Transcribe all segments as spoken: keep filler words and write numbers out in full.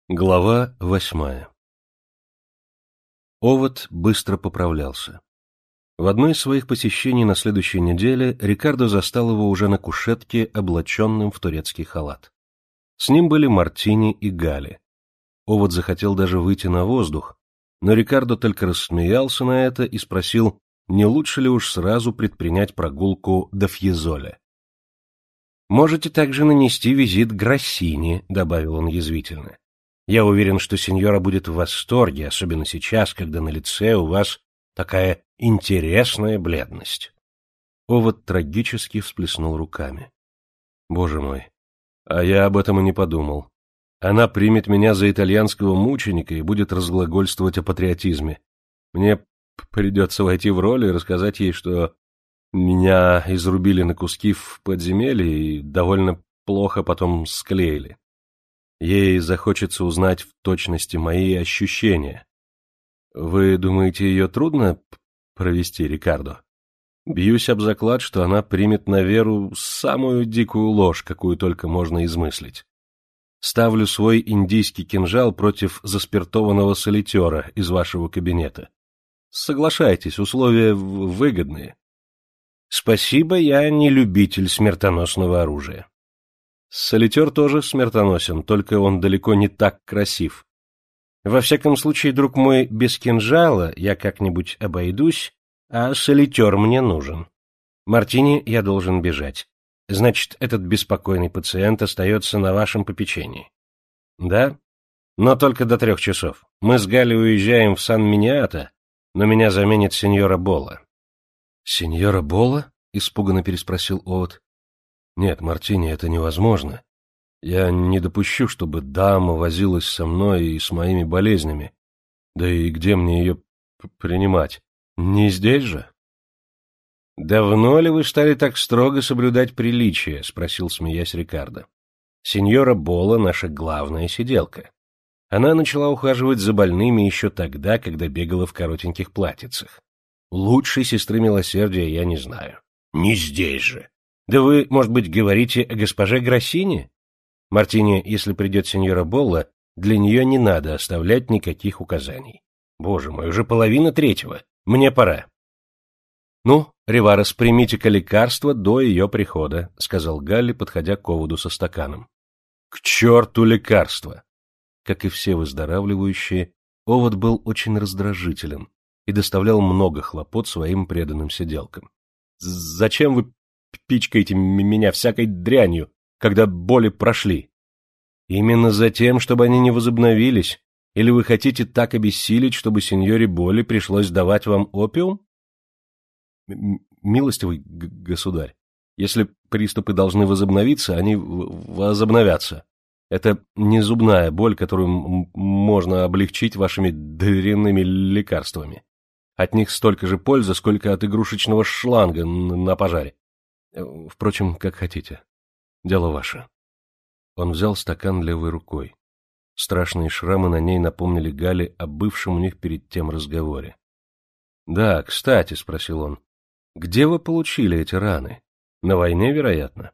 Глава восьмая. Овод быстро поправлялся. В одно из своих посещений на следующей неделе Рикардо застал его уже на кушетке, облаченным в турецкий халат. С ним были Мартини и Галли. Овод захотел даже выйти на воздух, но Рикардо только рассмеялся на это и спросил, не лучше ли уж сразу предпринять прогулку до Фьезоле. «Можете также нанести визит Грассини», — добавил он язвительно. «Я уверен, что сеньора будет в восторге, особенно сейчас, когда на лице у вас такая интересная бледность». Овод трагически всплеснул руками. «Боже мой, а я об этом и не подумал. Она примет меня за итальянского мученика и будет разглагольствовать о патриотизме. Мне придется войти в роль и рассказать ей, что меня изрубили на куски в подземелье и довольно плохо потом склеили. Ей захочется узнать в точности мои ощущения. Вы думаете, ее трудно провести, Рикардо? Бьюсь об заклад, что она примет на веру самую дикую ложь, какую только можно измыслить. Ставлю свой индийский кинжал против заспиртованного солитера из вашего кабинета. Соглашайтесь, условия выгодные. Спасибо, я не любитель смертоносного оружия. Солитер тоже смертоносен, только он далеко не так красив. Во всяком случае, друг мой, без кинжала я как-нибудь обойдусь, а солитер мне нужен. Мартини, я должен бежать. Значит, этот беспокойный пациент остается на вашем попечении. Да? Но только до трех часов. Мы с Галли уезжаем в Сан-Миниато, но меня заменит сеньора Болла. Сеньора Болла? Испуганно переспросил Овод. Нет, Мартини, это невозможно. Я не допущу, чтобы дама возилась со мной и с моими болезнями. Да и где мне ее принимать? Не здесь же? — Давно ли вы стали так строго соблюдать приличие? — спросил, смеясь, Рикардо. — Сеньора Болла — наша главная сиделка. Она начала ухаживать за больными еще тогда, когда бегала в коротеньких платьицах. Лучшей сестры милосердия я не знаю. — Не здесь же. Да вы, может быть, говорите о госпоже Грассини? Мартини, если придет сеньора Болла, для нее не надо оставлять никаких указаний. Боже мой, уже половина третьего. Мне пора. — Ну, Риварес, примите-ка лекарство до ее прихода, — сказал Галли, подходя к Оводу со стаканом. — К черту лекарства! Как и все выздоравливающие, Овод был очень раздражителен и доставлял много хлопот своим преданным сиделкам. — Зачем вы пичкаете меня всякой дрянью, когда боли прошли? — Именно за тем, чтобы они не возобновились. Или вы хотите так обессилить, чтобы сеньоре Болли пришлось давать вам опиум? Милостивый государь, если приступы должны возобновиться, они возобновятся. Это не зубная боль, которую можно облегчить вашими дрянными лекарствами. От них столько же пользы, сколько от игрушечного шланга на пожаре. Впрочем, как хотите. Дело ваше. Он взял стакан левой рукой. Страшные шрамы на ней напомнили Галли о бывшем у них перед тем разговоре. — Да, кстати, — спросил он, — где вы получили эти раны? На войне, вероятно?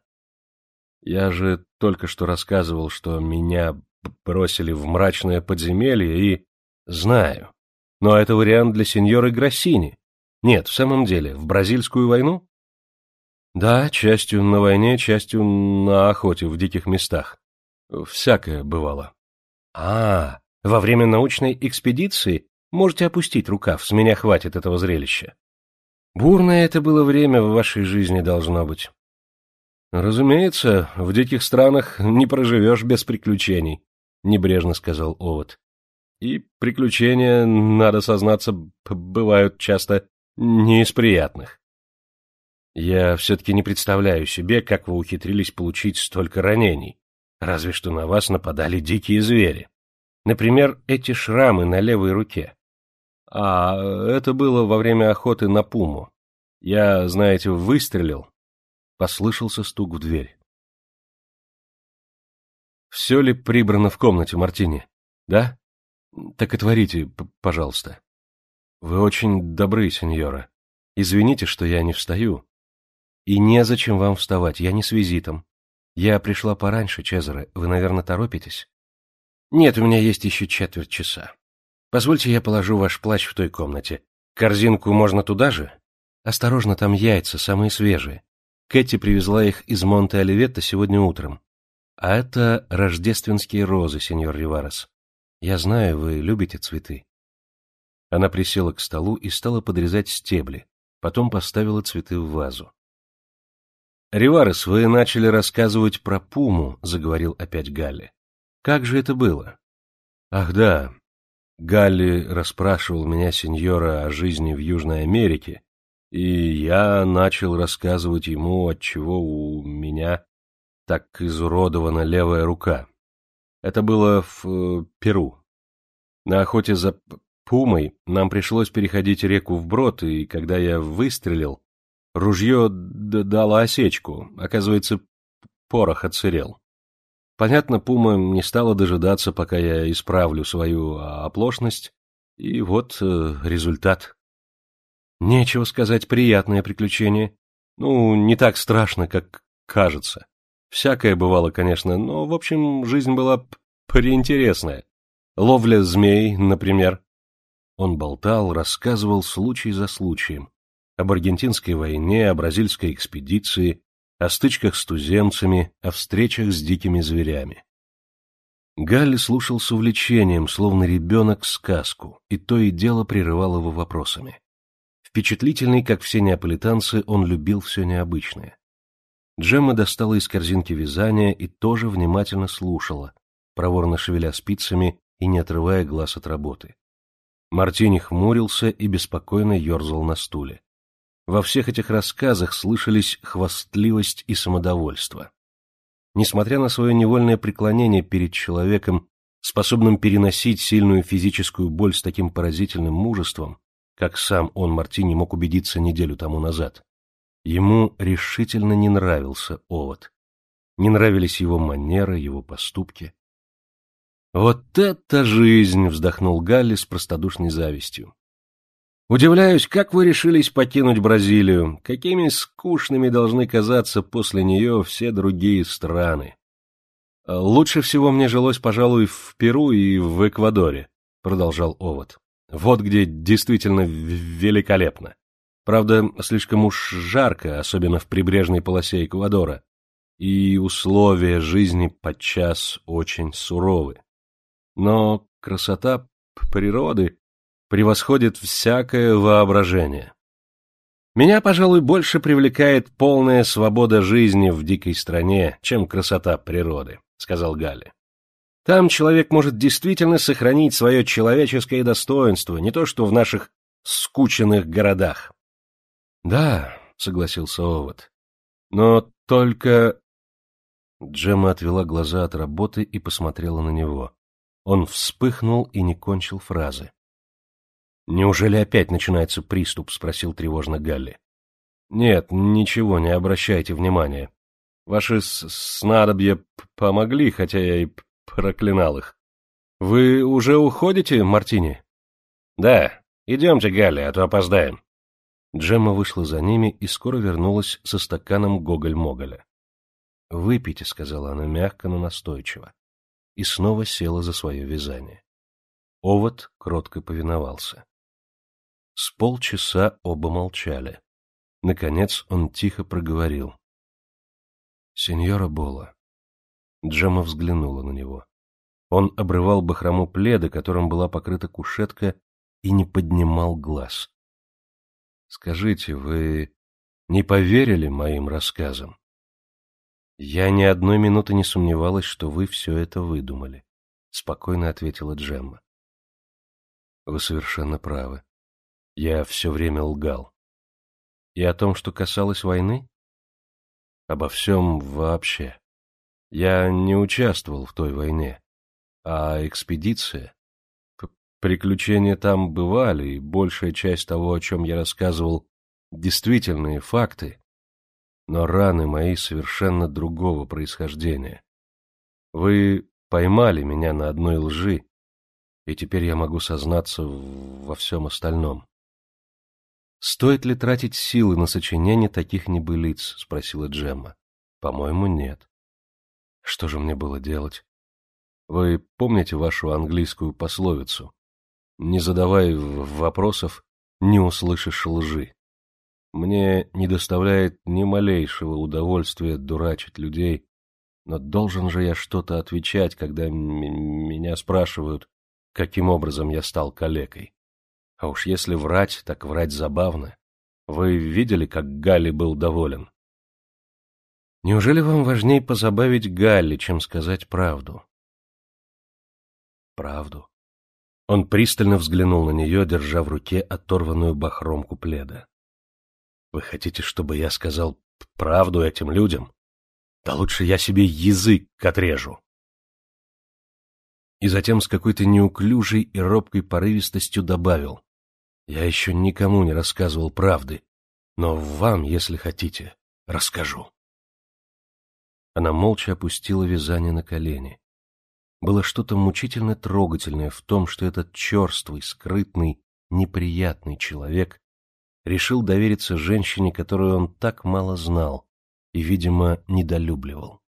Я же только что рассказывал, что меня бросили в мрачное подземелье и... Знаю. Но это вариант для сеньоры Грассини. Нет, в самом деле, в бразильскую войну? Да, частью на войне, частью на охоте в диких местах. Всякое бывало. А, во время научной экспедиции можете опустить рукав, с меня хватит этого зрелища. Бурное это было время в вашей жизни, должно быть. Разумеется, в диких странах не проживешь без приключений, небрежно сказал Овод. И приключения, надо сознаться, бывают часто не из приятных. Я все-таки не представляю себе, как вы ухитрились получить столько ранений. Разве что на вас нападали дикие звери. Например, эти шрамы на левой руке. А это было во время охоты на пуму. Я, знаете, выстрелил. Послышался стук в дверь. Все ли прибрано в комнате, Мартини? Да? Так отворите, пожалуйста. Вы очень добры, сеньора. Извините, что я не встаю. И незачем вам вставать, я не с визитом. Я пришла пораньше, Чезаре, вы, наверное, торопитесь? Нет, у меня есть еще четверть часа. Позвольте, я положу ваш плащ в той комнате. Корзинку можно туда же? Осторожно, там яйца, самые свежие. Кэти привезла их из Монте-Оливетто сегодня утром. А это рождественские розы, сеньор Риварес. Я знаю, вы любите цветы. Она присела к столу и стала подрезать стебли, потом поставила цветы в вазу. «Риварес, вы начали рассказывать про пуму», — заговорил опять Галли. «Как же это было?» «Ах да, Галли расспрашивал меня, сеньора, о жизни в Южной Америке, и я начал рассказывать ему, отчего у меня так изуродована левая рука. Это было в э, Перу. На охоте за пумой нам пришлось переходить реку вброд, и когда я выстрелил, ружье дало осечку, оказывается, порох отсырел. Понятно, пума не стала дожидаться, пока я исправлю свою оплошность, и вот э, результат. Нечего сказать, приятное приключение. Ну, не так страшно, как кажется. Всякое бывало, конечно, но, в общем, жизнь была приинтересная. Ловля змей, например. Он болтал, рассказывал случай за случаем. Об аргентинской войне, о бразильской экспедиции, о стычках с туземцами, о встречах с дикими зверями. Галли слушал с увлечением, словно ребенок, сказку, и то и дело прерывал его вопросами. Впечатлительный, как все неаполитанцы, он любил все необычное. Джемма достала из корзинки вязания и тоже внимательно слушала, проворно шевеля спицами и не отрывая глаз от работы. Мартини хмурился и беспокойно ерзал на стуле. Во всех этих рассказах слышались хвастливость и самодовольство. Несмотря на свое невольное преклонение перед человеком, способным переносить сильную физическую боль с таким поразительным мужеством, как сам он, Мартини, мог убедиться неделю тому назад, ему решительно не нравился Овод. Не нравились его манеры, его поступки. «Вот это жизнь!» — вздохнул Галли с простодушной завистью. «Удивляюсь, как вы решились покинуть Бразилию? Какими скучными должны казаться после нее все другие страны? Лучше всего мне жилось, пожалуй, в Перу и в Эквадоре», — продолжал Овод. «Вот где действительно великолепно. Правда, слишком уж жарко, особенно в прибрежной полосе Эквадора, и условия жизни подчас очень суровы. Но красота природы превосходит всякое воображение. Меня, пожалуй, больше привлекает полная свобода жизни в дикой стране, чем красота природы», — сказал Галли. «Там человек может действительно сохранить свое человеческое достоинство, не то что в наших скученных городах». «Да», — согласился Овод, — «но только...» Джемма отвела глаза от работы и посмотрела на него. Он вспыхнул и не кончил фразы. «Неужели опять начинается приступ?» — спросил тревожно Галли. «Нет, ничего, не обращайте внимания. Ваши снадобья помогли, хотя я и проклинал их. Вы уже уходите, Мартини?» «Да, идемте, Галли, а то опоздаем». Джемма вышла за ними и скоро вернулась со стаканом гоголь-моголя. «Выпейте», — сказала она мягко, но настойчиво, и снова села за свое вязание. Овод кротко повиновался. С полчаса оба молчали. Наконец он тихо проговорил. «Сеньора Бола». Джемма взглянула на него. Он обрывал бахрому пледа, которым была покрыта кушетка, и не поднимал глаз. «Скажите, вы не поверили моим рассказам?» «Я ни одной минуты не сомневалась, что вы все это выдумали», — спокойно ответила Джемма. «Вы совершенно правы. Я все время лгал. И о том, что касалось войны? Обо всем вообще. Я не участвовал в той войне. А экспедиция? Приключения там бывали, и большая часть того, о чем я рассказывал, действительные факты, но раны мои совершенно другого происхождения. Вы поймали меня на одной лжи, и теперь я могу сознаться во всем остальном». «Стоит ли тратить силы на сочинение таких небылиц?» — спросила Джемма. «По-моему, нет». «Что же мне было делать?» Вы помните вашу английскую пословицу? Не задавай вопросов, не услышишь лжи. Мне не доставляет ни малейшего удовольствия дурачить людей, но должен же я что-то отвечать, когда меня спрашивают, каким образом я стал калекой. А уж если врать, так врать забавно. Вы видели, как Галли был доволен? Неужели вам важнее позабавить Галли, чем сказать правду? Правду. Он пристально взглянул на нее, держа в руке оторванную бахромку пледа. Вы хотите, чтобы я сказал правду этим людям? Да лучше я себе язык отрежу. И затем с какой-то неуклюжей и робкой порывистостью добавил: я еще никому не рассказывал правды, но вам, если хотите, расскажу. Она молча опустила вязание на колени. Было что-то мучительно трогательное в том, что этот черствый, скрытный, неприятный человек решил довериться женщине, которую он так мало знал и, видимо, недолюбливал.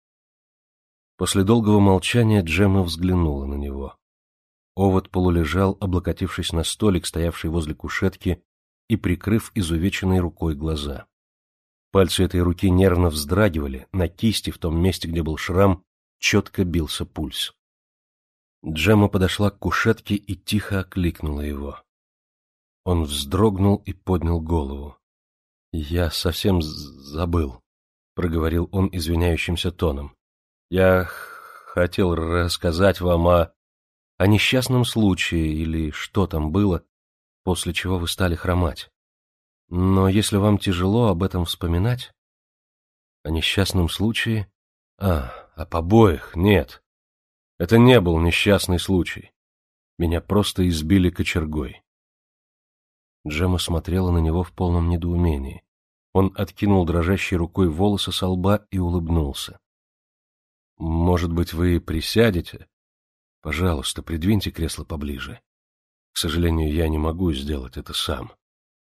После долгого молчания Джемма взглянула на него. Овод полулежал, облокотившись на столик, стоявший возле кушетки, и прикрыв изувеченной рукой глаза. Пальцы этой руки нервно вздрагивали, на кисти, в том месте, где был шрам, четко бился пульс. Джемма подошла к кушетке и тихо окликнула его. Он вздрогнул и поднял голову. — Я совсем забыл, — проговорил он извиняющимся тоном. — Я хотел рассказать вам о... о несчастном случае или что там было, после чего вы стали хромать. Но если вам тяжело об этом вспоминать... О несчастном случае... А, о побоях нет. Это не был несчастный случай. Меня просто избили кочергой. Джемма смотрела на него в полном недоумении. Он откинул дрожащей рукой волосы со лба и улыбнулся. — Может быть, вы присядете? Пожалуйста, придвиньте кресло поближе. К сожалению, я не могу сделать это сам.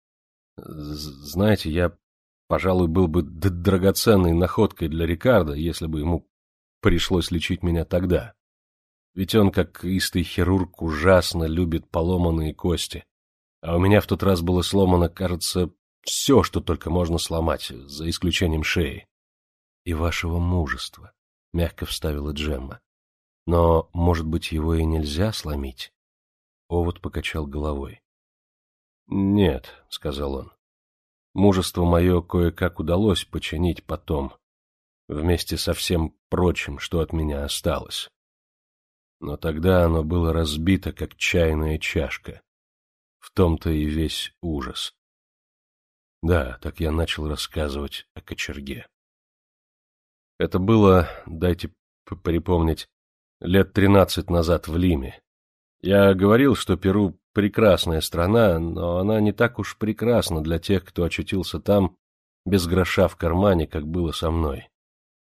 Знаете, я, пожалуй, был бы драгоценной находкой для Рикардо, если бы ему пришлось лечить меня тогда. Ведь он, как истый хирург, ужасно любит поломанные кости. А у меня в тот раз было сломано, кажется, все, что только можно сломать, за исключением шеи. — И вашего мужества, — мягко вставила Джемма. — Но, может быть, его и нельзя сломить? Овод покачал головой. — Нет, — сказал он. — Мужество мое кое-как удалось починить потом, вместе со всем прочим, что от меня осталось. Но тогда оно было разбито, как чайная чашка. В том-то и весь ужас. Да, так я начал рассказывать о кочерге. Это было, дайте припомнить, лет тринадцать назад в Лиме. Я говорил, что Перу — прекрасная страна, но она не так уж прекрасна для тех, кто очутился там без гроша в кармане, как было со мной.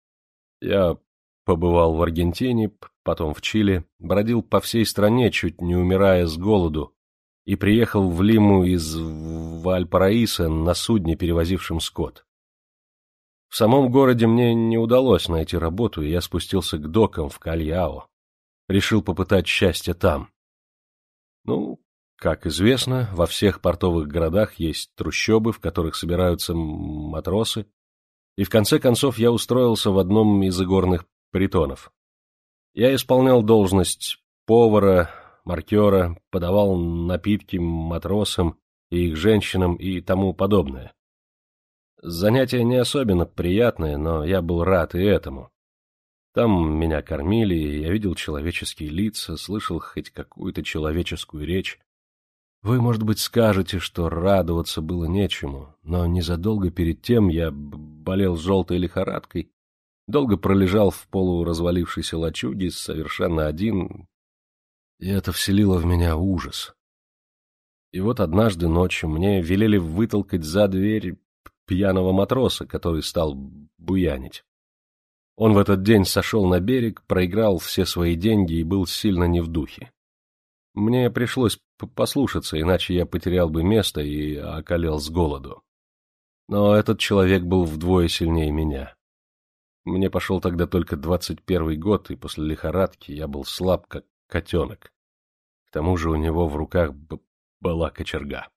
Я побывал в Аргентине, потом в Чили, бродил по всей стране, чуть не умирая с голоду, и приехал в Лиму из Вальпараисо на судне, перевозившем скот. В самом городе мне не удалось найти работу, и я спустился к докам в Кальяо. Решил попытать счастье там. Ну, как известно, во всех портовых городах есть трущобы, в которых собираются матросы, и в конце концов я устроился в одном из игорных притонов. Я исполнял должность повара, маркера, подавал напитки матросам и их женщинам и тому подобное. Занятие не особенно приятное, но я был рад и этому. Там меня кормили, я видел человеческие лица, слышал хоть какую-то человеческую речь. Вы, может быть, скажете, что радоваться было нечему, но незадолго перед тем я болел желтой лихорадкой, долго пролежал в полуразвалившейся лачуге, совершенно один, и это вселило в меня ужас. И вот однажды ночью мне велели вытолкать за дверь пьяного матроса, который стал буянить. Он в этот день сошел на берег, проиграл все свои деньги и был сильно не в духе. Мне пришлось послушаться, иначе я потерял бы место и околел с голоду. Но этот человек был вдвое сильнее меня. Мне пошел тогда только двадцать первый год, и после лихорадки я был слаб, как котенок. К тому же у него в руках б- была кочерга.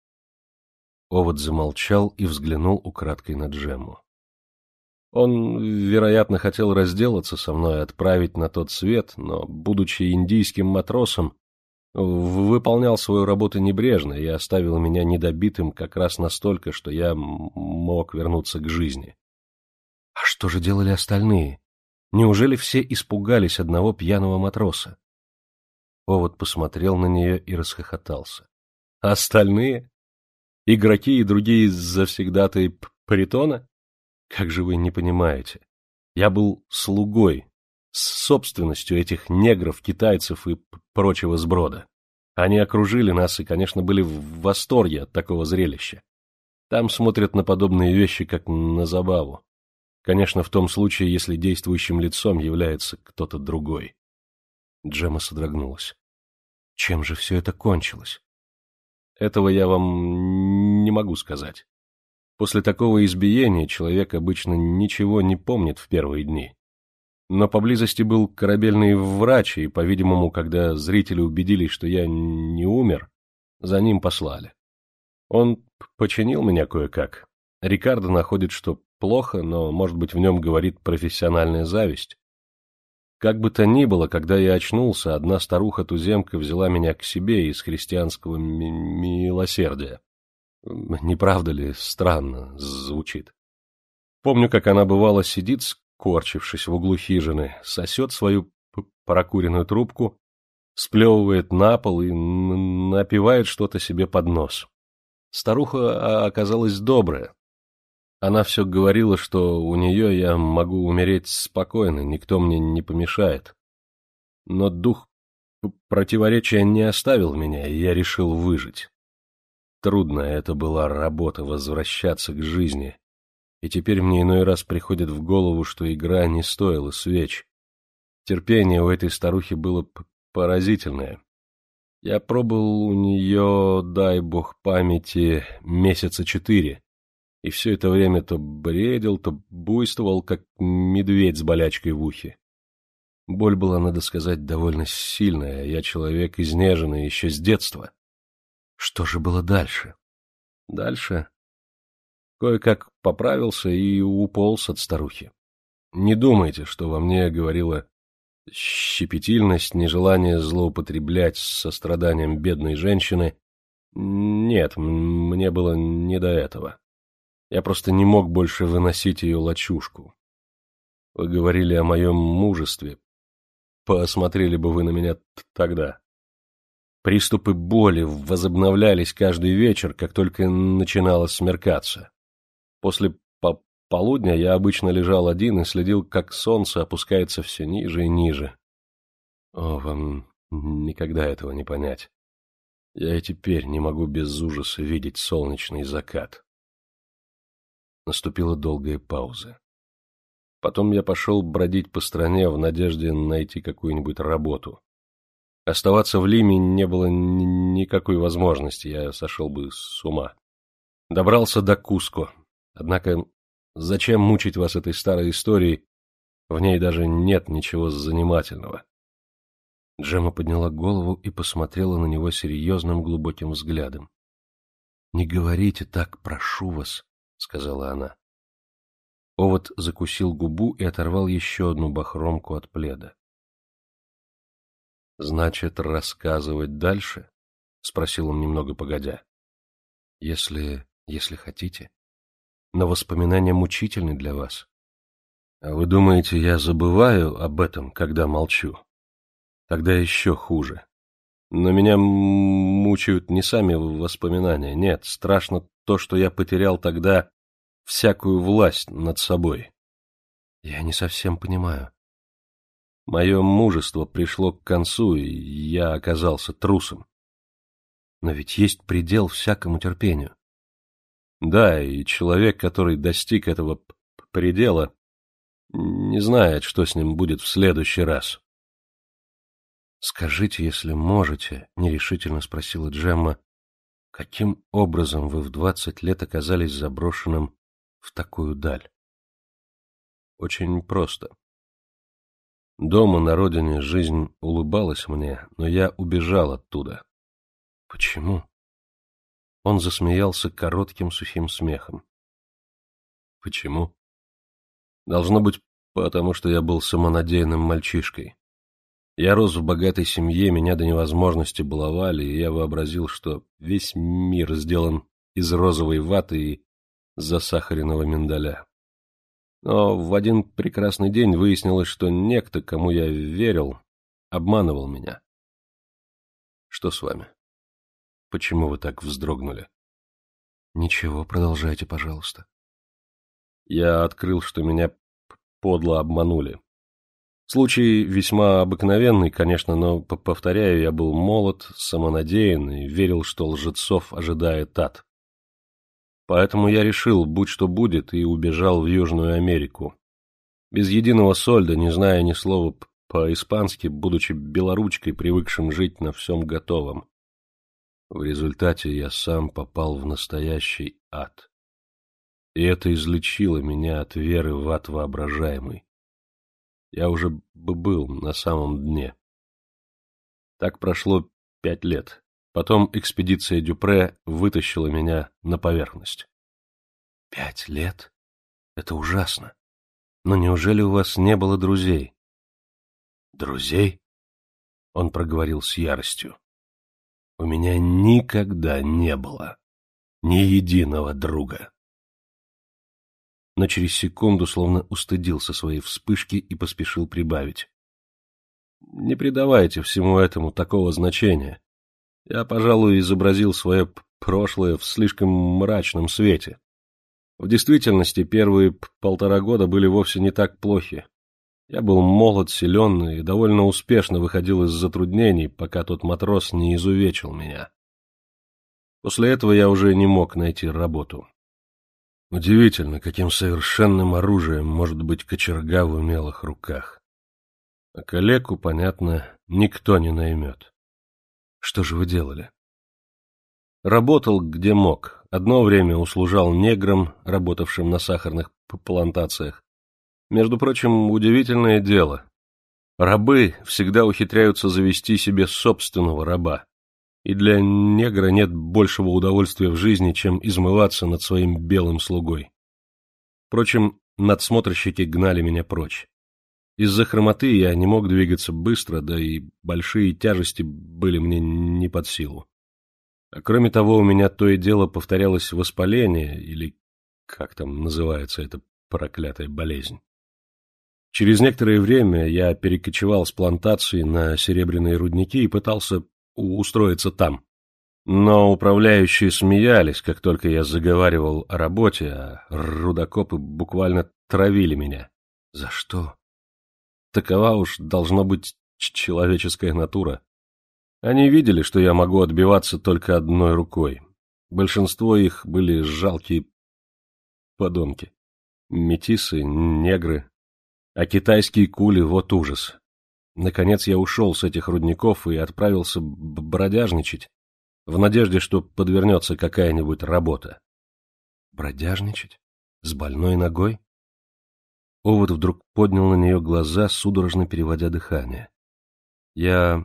Овод замолчал и взглянул украдкой на Джемму. Он, вероятно, хотел разделаться со мной и отправить на тот свет, но, будучи индийским матросом, выполнял свою работу небрежно и оставил меня недобитым как раз настолько, что я мог вернуться к жизни. А что же делали остальные? Неужели все испугались одного пьяного матроса? Овод посмотрел на нее и расхохотался. А остальные? Игроки и другие завсегдатаи притона? Как же вы не понимаете? Я был слугой, с собственностью этих негров, китайцев и прочего сброда. Они окружили нас и, конечно, были в восторге от такого зрелища. Там смотрят на подобные вещи, как на забаву. Конечно, в том случае, если действующим лицом является кто-то другой. Джемма содрогнулась. Чем же все это кончилось? Этого я вам не могу сказать. После такого избиения человек обычно ничего не помнит в первые дни. Но поблизости был корабельный врач, и, по-видимому, когда зрители убедились, что я не умер, за ним послали. Он починил меня кое-как. Рикардо находит, что плохо, но, может быть, в нем говорит профессиональная зависть. Как бы то ни было, когда я очнулся, одна старуха-туземка взяла меня к себе из христианского ми милосердия. Не правда ли странно звучит? Помню, как она бывало сидит, скорчившись в углу хижины, сосет свою прокуренную трубку, сплевывает на пол и напевает что-то себе под нос. Старуха оказалась добрая. Она все говорила, что у нее я могу умереть спокойно, никто мне не помешает. Но дух противоречия не оставил меня, и я решил выжить. Трудная это была работа — возвращаться к жизни, и теперь мне иной раз приходит в голову, что игра не стоила свеч. Терпение у этой старухи было поразительное. Я пробыл у нее, дай бог памяти, месяца четыре, и все это время то бредил, то буйствовал, как медведь с болячкой в ухе. Боль была, надо сказать, довольно сильная, я человек изнеженный еще с детства. Что же было дальше? Дальше кое-как поправился и уполз от старухи. Не думайте, что во мне говорила щепетильность, нежелание злоупотреблять состраданием бедной женщины. Нет, мне было не до этого. Я просто не мог больше выносить ее лачушку. Вы говорили о моем мужестве. Посмотрели бы вы на меня тогда. Приступы боли возобновлялись каждый вечер, как только начинало смеркаться. После по полудня я обычно лежал один и следил, как солнце опускается все ниже и ниже. О, вам никогда этого не понять. Я и теперь не могу без ужаса видеть солнечный закат. Наступила долгая пауза. Потом я пошел бродить по стране в надежде найти какую-нибудь работу. Оставаться в Лиме не было никакой возможности, я сошел бы с ума. Добрался до Куско. Однако, зачем мучить вас этой старой историей? В ней даже нет ничего занимательного. Джемма подняла голову и посмотрела на него серьезным глубоким взглядом. — Не говорите так, прошу вас, — сказала она. Овод закусил губу и оторвал еще одну бахромку от пледа. — Значит, рассказывать дальше? — спросил он немного погодя. — Если... если хотите. Но воспоминания мучительны для вас. А вы думаете, я забываю об этом, когда молчу? Тогда еще хуже. Но меня мучают не сами воспоминания, нет, страшно то, что я потерял тогда всякую власть над собой. Я не совсем понимаю. Мое мужество пришло к концу, и я оказался трусом. Но ведь есть предел всякому терпению. Да, и человек, который достиг этого предела, не знает, что с ним будет в следующий раз. — Скажите, если можете, — нерешительно спросила Джемма, — каким образом вы в двадцать лет оказались заброшенным в такую даль? Очень просто. Дома, на родине, жизнь улыбалась мне, но я убежал оттуда. Почему? Он засмеялся коротким сухим смехом. Почему? Должно быть, потому что я был самонадеянным мальчишкой. Я рос в богатой семье, меня до невозможности баловали, и я вообразил, что весь мир сделан из розовой ваты и засахаренного миндаля. Но в один прекрасный день выяснилось, что некто, кому я верил, обманывал меня. Что с вами? Почему вы так вздрогнули? Ничего, продолжайте, пожалуйста. Я открыл, что меня подло обманули. Случай весьма обыкновенный, конечно, но, повторяю, я был молод, самонадеян и верил, что лжецов ожидает ад. Поэтому я решил, будь что будет, и убежал в Южную Америку. Без единого сольда, не зная ни слова по-испански, будучи белоручкой, привыкшим жить на всем готовом. В результате я сам попал в настоящий ад. И это излечило меня от веры в ад воображаемый. Я уже бы был на самом дне. Так прошло пять лет. Потом экспедиция Дюпре вытащила меня на поверхность. Пять лет? Это ужасно. Но неужели у вас не было друзей? Друзей? Он проговорил с яростью. У меня никогда не было ни единого друга. Но через секунду словно устыдился своей вспышки и поспешил прибавить. Не придавайте всему этому такого значения. Я, пожалуй, изобразил свое прошлое в слишком мрачном свете. В действительности, первые полтора года были вовсе не так плохи. Я был молод, силен и довольно успешно выходил из затруднений, пока тот матрос не изувечил меня. После этого я уже не мог найти работу. Удивительно, каким совершенным оружием может быть кочерга в умелых руках. А калеку, понятно, никто не наймет. Что же вы делали? Работал, где мог. Одно время услужал неграм, работавшим на сахарных плантациях. Между прочим, удивительное дело. Рабы всегда ухитряются завести себе собственного раба. И для негра нет большего удовольствия в жизни, чем измываться над своим белым слугой. Впрочем, надсмотрщики гнали меня прочь. Из-за хромоты я не мог двигаться быстро, да и большие тяжести были мне не под силу. А кроме того, у меня то и дело повторялось воспаление, или как там называется эта проклятая болезнь. Через некоторое время я перекочевал с плантации на серебряные рудники и пытался устроиться там. Но управляющие смеялись, как только я заговаривал о работе, а рудокопы буквально травили меня. За что? Такова уж должна быть человеческая натура. Они видели, что я могу отбиваться только одной рукой. Большинство их были жалкие подонки. Метисы, негры. А китайские кули — вот ужас. Наконец я ушел с этих рудников и отправился бродяжничать, в надежде, что подвернется какая-нибудь работа. Бродяжничать? С больной ногой? Овод вдруг поднял на нее глаза, судорожно переводя дыхание. Я...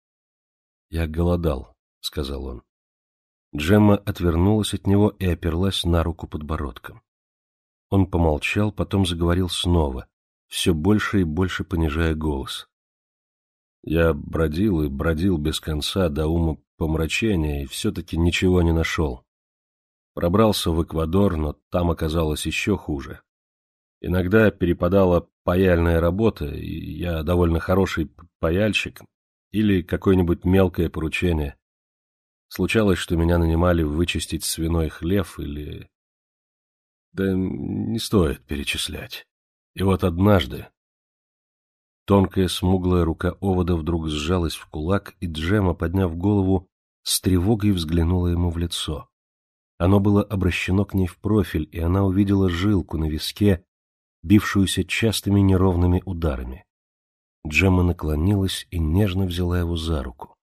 я голодал, — сказал он. Джемма отвернулась от него и оперлась на руку подбородком. Он помолчал, потом заговорил снова, все больше и больше понижая голос. Я бродил и бродил без конца до ума помрачения и все-таки ничего не нашел. Пробрался в Эквадор, но там оказалось еще хуже. Иногда перепадала паяльная работа, и я довольно хороший паяльщик, или какое-нибудь мелкое поручение. Случалось, что меня нанимали вычистить свиной хлев или... Да не стоит перечислять. И вот однажды... Тонкая смуглая рука овода вдруг сжалась в кулак, и Джемма, подняв голову, с тревогой взглянула ему в лицо. Оно было обращено к ней в профиль, и она увидела жилку на виске, бившуюся частыми неровными ударами. Джемма наклонилась и нежно взяла его за руку.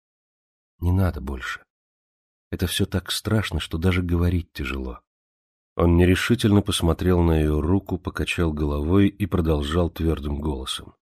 — Не надо больше. Это все так страшно, что даже говорить тяжело. Он нерешительно посмотрел на ее руку, покачал головой и продолжал твердым голосом.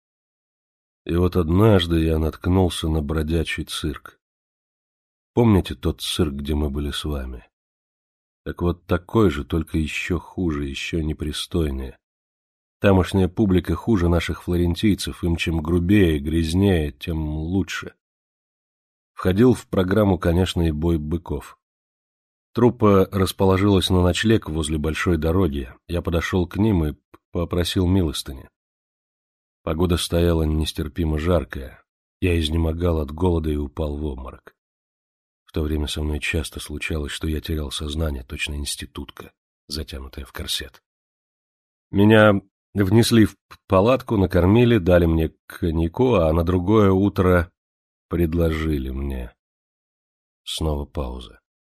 И вот однажды я наткнулся на бродячий цирк. Помните тот цирк, где мы были с вами? Так вот такой же, только еще хуже, еще непристойнее. Тамошняя публика хуже наших флорентийцев, им чем грубее и грязнее, тем лучше. Входил в программу, конечно, и бой быков. Труппа расположилась на ночлег возле большой дороги. Я подошел к ним и попросил милостыни. Погода стояла нестерпимо жаркая. Я изнемогал от голода и упал в обморок. В то время со мной часто случалось, что я терял сознание, точно институтка, затянутая в корсет. Меня внесли в палатку, накормили, дали мне коньяку, а на другое утро предложили мне. Снова пауза.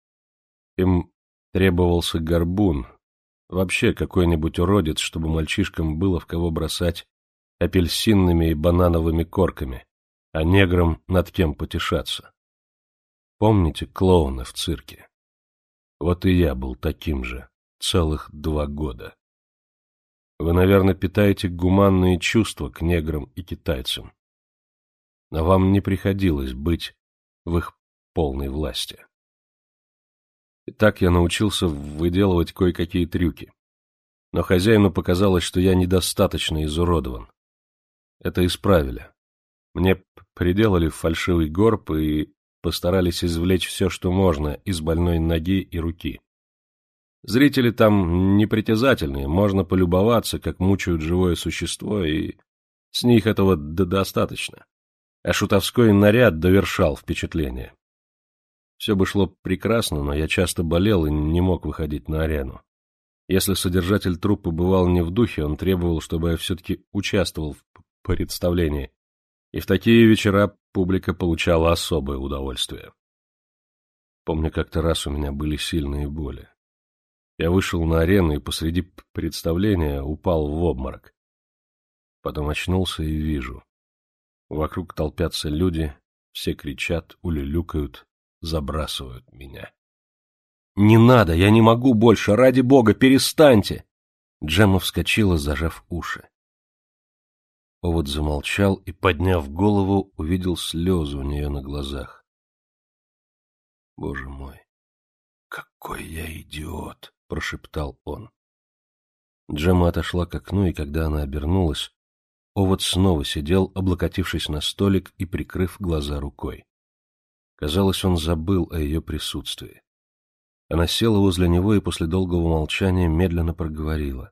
Им требовался горбун, вообще какой-нибудь уродец, чтобы мальчишкам было в кого бросать апельсинными и банановыми корками, а неграм над кем потешаться. Помните клоуна в цирке? Вот и я был таким же целых два года. Вы, наверное, питаете гуманные чувства к неграм и китайцам. Но вам не приходилось быть в их полной власти. И так я научился выделывать кое-какие трюки. Но хозяину показалось, что я недостаточно изуродован. Это исправили. Мне приделали фальшивый горб и постарались извлечь все, что можно, из больной ноги и руки. Зрители там непритязательные, можно полюбоваться, как мучают живое существо, и с них этого достаточно. А шутовской наряд довершал впечатление. Все бы шло прекрасно, но я часто болел и не мог выходить на арену. Если содержатель труппы бывал не в духе, он требовал, чтобы я все-таки участвовал в представлении, и в такие вечера публика получала особое удовольствие. Помню, как-то раз у меня были сильные боли. Я вышел на арену и посреди представления упал в обморок. Потом очнулся и вижу. Вокруг толпятся люди, все кричат, улюлюкают, забрасывают меня. «Не надо, я не могу больше, ради бога, перестаньте!» Джемма вскочила, зажав уши. Овод замолчал и, подняв голову, увидел слезы у нее на глазах. «Боже мой, какой я идиот!» — прошептал он. Джемма отошла к окну, и когда она обернулась, Овод снова сидел, облокотившись на столик и прикрыв глаза рукой. Казалось, он забыл о ее присутствии. Она села возле него и после долгого молчания медленно проговорила.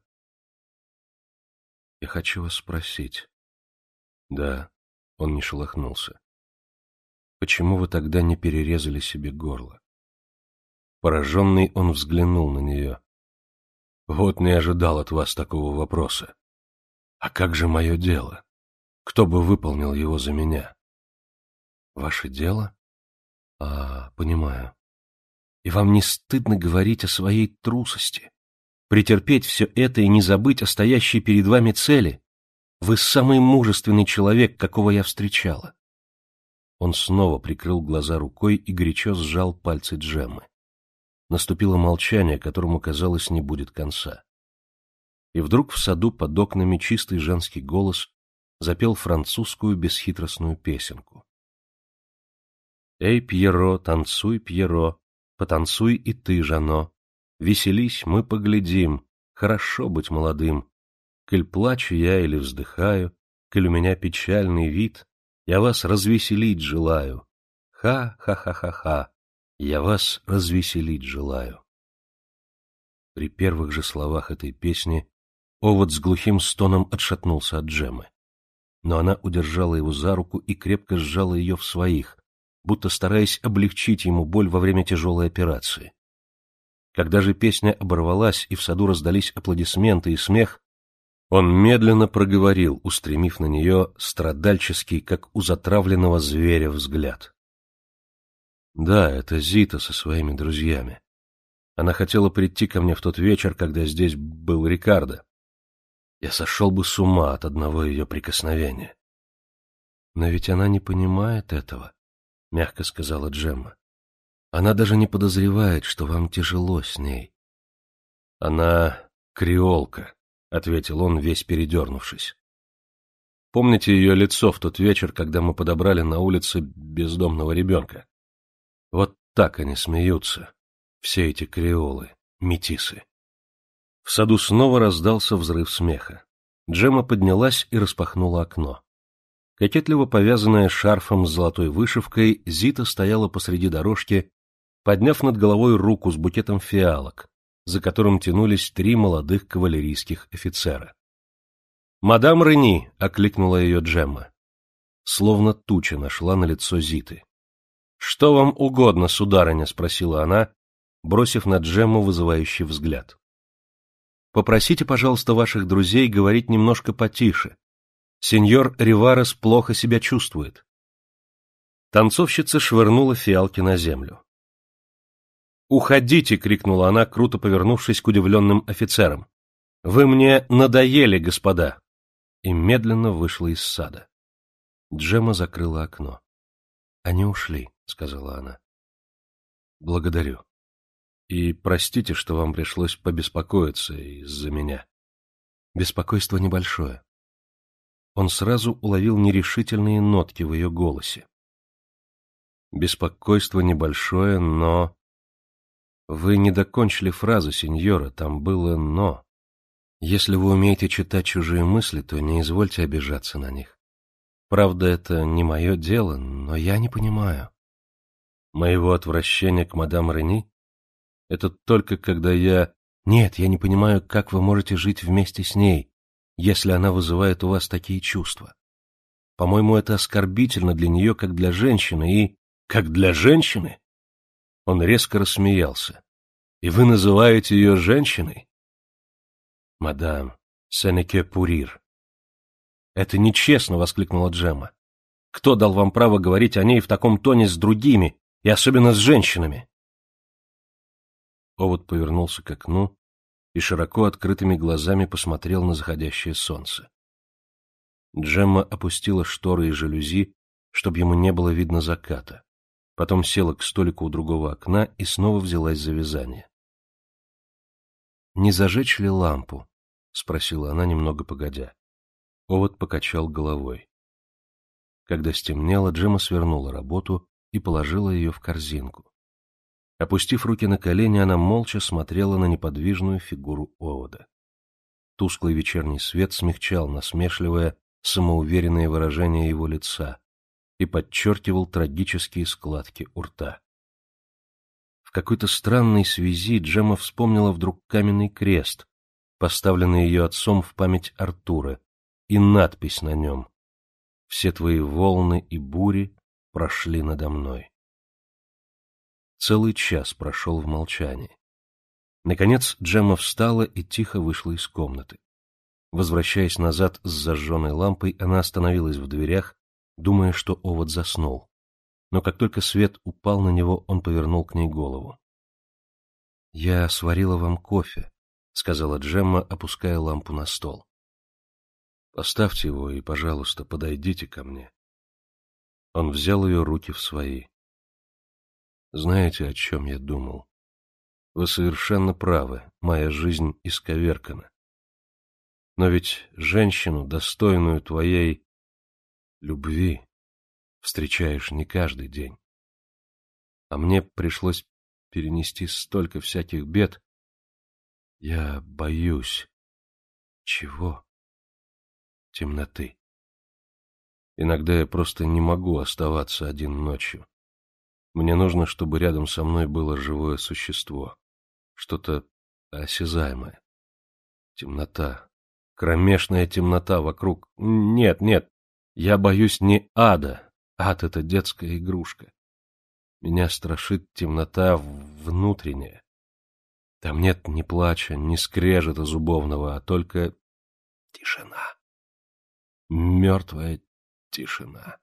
— Я хочу вас спросить. — Да, — он не шелохнулся. — Почему вы тогда не перерезали себе горло? Пораженный, он взглянул на нее. — Вот не ожидал от вас такого вопроса. А как же мое дело? Кто бы выполнил его за меня? — Ваше дело? — А, понимаю. И вам не стыдно говорить о своей трусости? Претерпеть все это и не забыть о стоящей перед вами цели? Вы самый мужественный человек, какого я встречала. Он снова прикрыл глаза рукой и горячо сжал пальцы Джеммы. Наступило молчание, которому, казалось, не будет конца. И вдруг в саду под окнами чистый женский голос запел французскую бесхитростную песенку. «Эй, Пьеро, танцуй, Пьеро, потанцуй и ты, Жано, веселись, мы поглядим, хорошо быть молодым. Коль плачу я или вздыхаю, коль у меня печальный вид, я вас развеселить желаю. Ха-ха-ха-ха-ха, я вас развеселить желаю». При первых же словах этой песни Овод с глухим стоном отшатнулся от Джеммы. Но она удержала его за руку и крепко сжала ее в своих, будто стараясь облегчить ему боль во время тяжелой операции. Когда же песня оборвалась и в саду раздались аплодисменты и смех, он медленно проговорил, устремив на нее страдальческий, как у затравленного зверя, взгляд. «Да, это Зита со своими друзьями. Она хотела прийти ко мне в тот вечер, когда здесь был Рикардо. Я сошел бы с ума от одного ее прикосновения». «Но ведь она не понимает этого», — мягко сказала Джемма. «Она даже не подозревает, что вам тяжело с ней. Она креолка, — ответил он, весь передернувшись. Помните ее лицо в тот вечер, когда мы подобрали на улице бездомного ребенка? Вот так они смеются, все эти креолы, метисы. В саду снова раздался взрыв смеха. Джемма поднялась и распахнула окно. Кокетливо повязанная шарфом с золотой вышивкой, Зита стояла посреди дорожки, подняв над головой руку с букетом фиалок, за которым тянулись три молодых кавалерийских офицера. «Мадам Рени!» — окликнула ее Джемма. Словно туча нашла на лицо Зиты. «Что вам угодно, сударыня?» — спросила она, бросив на Джемму вызывающий взгляд. «Попросите, пожалуйста, ваших друзей говорить немножко потише. Сеньор Риварес плохо себя чувствует». Танцовщица швырнула фиалки на землю. «Уходите!» — крикнула она, круто повернувшись к удивленным офицерам. «Вы мне надоели, господа!» И медленно вышла из сада. Джемма закрыла окно. «Они ушли», — сказала она. «Благодарю. И простите, что вам пришлось побеспокоиться из-за меня. Беспокойство небольшое». Он сразу уловил нерешительные нотки в ее голосе. «Беспокойство небольшое, но...» «Вы не докончили фразу, сеньора, там было «но». Если вы умеете читать чужие мысли, то не извольте обижаться на них. Правда, это не мое дело, но я не понимаю. Моего отвращения к мадам Рени? Это только когда я... Нет, я не понимаю, как вы можете жить вместе с ней, если она вызывает у вас такие чувства. По-моему, это оскорбительно для нее, как для женщины, и... Как для женщины? Он резко рассмеялся. И вы называете ее женщиной? Мадам, сенеке пурир. Это нечестно, — воскликнула Джемма. Кто дал вам право говорить о ней в таком тоне с другими, и особенно с женщинами? Овод повернулся к окну и широко открытыми глазами посмотрел на заходящее солнце. Джемма опустила шторы и жалюзи, чтобы ему не было видно заката. Потом села к столику у другого окна и снова взялась за вязание. — Не зажечь ли лампу? — спросила она немного погодя. Овод покачал головой. Когда стемнело, Джемма свернула работу и положила ее в корзинку. Опустив руки на колени, она молча смотрела на неподвижную фигуру Овода. Тусклый вечерний свет смягчал насмешливое, самоуверенное выражение его лица и подчеркивал трагические складки у рта. В какой-то странной связи Джемма вспомнила вдруг каменный крест, поставленный ее отцом в память Артура, и надпись на нем: «Все твои волны и бури прошли надо мной». Целый час прошел в молчании. Наконец Джемма встала и тихо вышла из комнаты. Возвращаясь назад с зажженной лампой, она остановилась в дверях, думая, что Овод заснул. Но как только свет упал на него, он повернул к ней голову. — Я сварила вам кофе, — сказала Джемма, опуская лампу на стол. — Поставьте его и, пожалуйста, подойдите ко мне. Он взял ее руки в свои. — Знаете, о чем я думал? Вы совершенно правы, моя жизнь исковеркана. Но ведь женщину, достойную твоей любви, встречаешь не каждый день. А мне пришлось перенести столько всяких бед. Я боюсь. Чего? Темноты. Иногда я просто не могу оставаться один ночью. Мне нужно, чтобы рядом со мной было живое существо, что-то осязаемое. Темнота, кромешная темнота вокруг. Нет, нет, я боюсь не ада. Ад — это детская игрушка. Меня страшит темнота внутренняя. Там нет ни плача, ни скрежета зубовного, а только тишина. Мертвая тишина.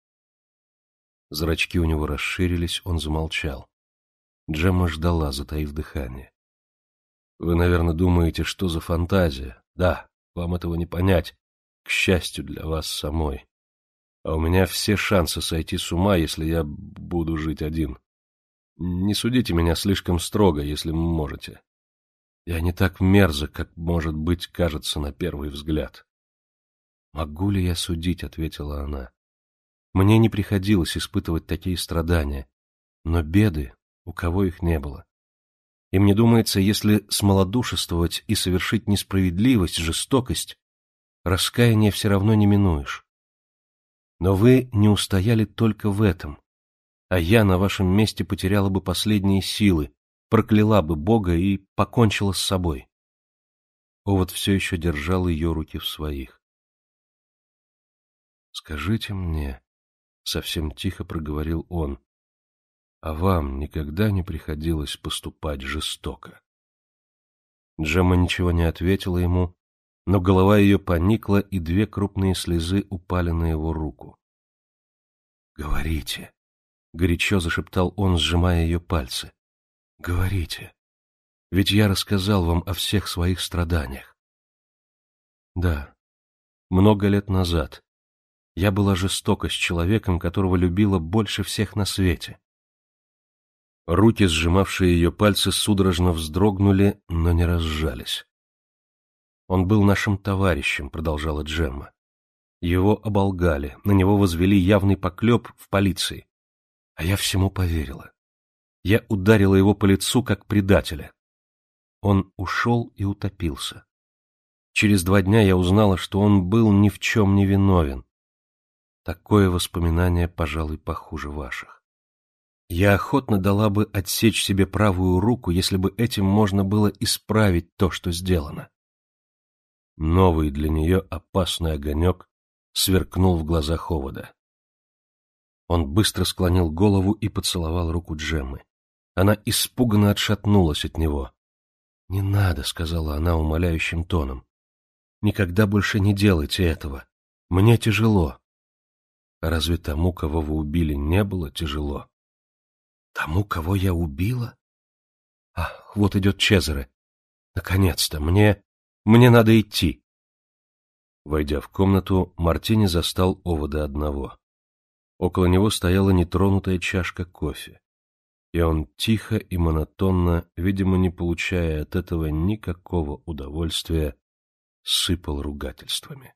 Зрачки у него расширились, он замолчал. Джемма ждала, затаив дыхание. Вы, наверное, думаете, что за фантазия. Да, вам этого не понять, к счастью для вас самой. А у меня все шансы сойти с ума, если я буду жить один. Не судите меня слишком строго, если можете. Я не так мерзок, как, может быть, кажется на первый взгляд. «Могу ли я судить?» — ответила она. «Мне не приходилось испытывать такие страдания, но беды, у кого их не было. И мне думается, если смолодушествовать и совершить несправедливость, жестокость, раскаяния все равно не минуешь. Но вы не устояли только в этом, а я на вашем месте потеряла бы последние силы, прокляла бы Бога и покончила с собой». Овод все еще держал ее руки в своих. «Скажите мне», — совсем тихо проговорил он, — «а вам никогда не приходилось поступать жестоко?» Джемма ничего не ответила ему, но голова ее поникла, и две крупные слезы упали на его руку. «Говорите», — горячо зашептал он, сжимая ее пальцы, — «говорите, ведь я рассказал вам о всех своих страданиях». «Да, много лет назад я была жестока с человеком, которого любила больше всех на свете». Руки, сжимавшие ее пальцы, судорожно вздрогнули, но не разжались. «Он был нашим товарищем», — продолжала Джемма. «Его оболгали, на него возвели явный поклеп в полиции. А я всему поверила. Я ударила его по лицу, как предателя. Он ушел и утопился. Через два дня я узнала, что он был ни в чем не виновен. Такое воспоминание, пожалуй, похуже ваших. Я охотно дала бы отсечь себе правую руку, если бы этим можно было исправить то, что сделано». Новый для нее опасный огонек сверкнул в глазах Овода. Он быстро склонил голову и поцеловал руку Джеммы. Она испуганно отшатнулась от него. «Не надо», — сказала она умоляющим тоном. «Никогда больше не делайте этого. Мне тяжело». «Разве тому, кого вы убили, не было тяжело?» «Тому, кого я убила? Ах, вот идет Чезаре. Наконец-то, мне... мне надо идти». Войдя в комнату, Мартини застал Овода одного. Около него стояла нетронутая чашка кофе, и он тихо и монотонно, видимо, не получая от этого никакого удовольствия, сыпал ругательствами.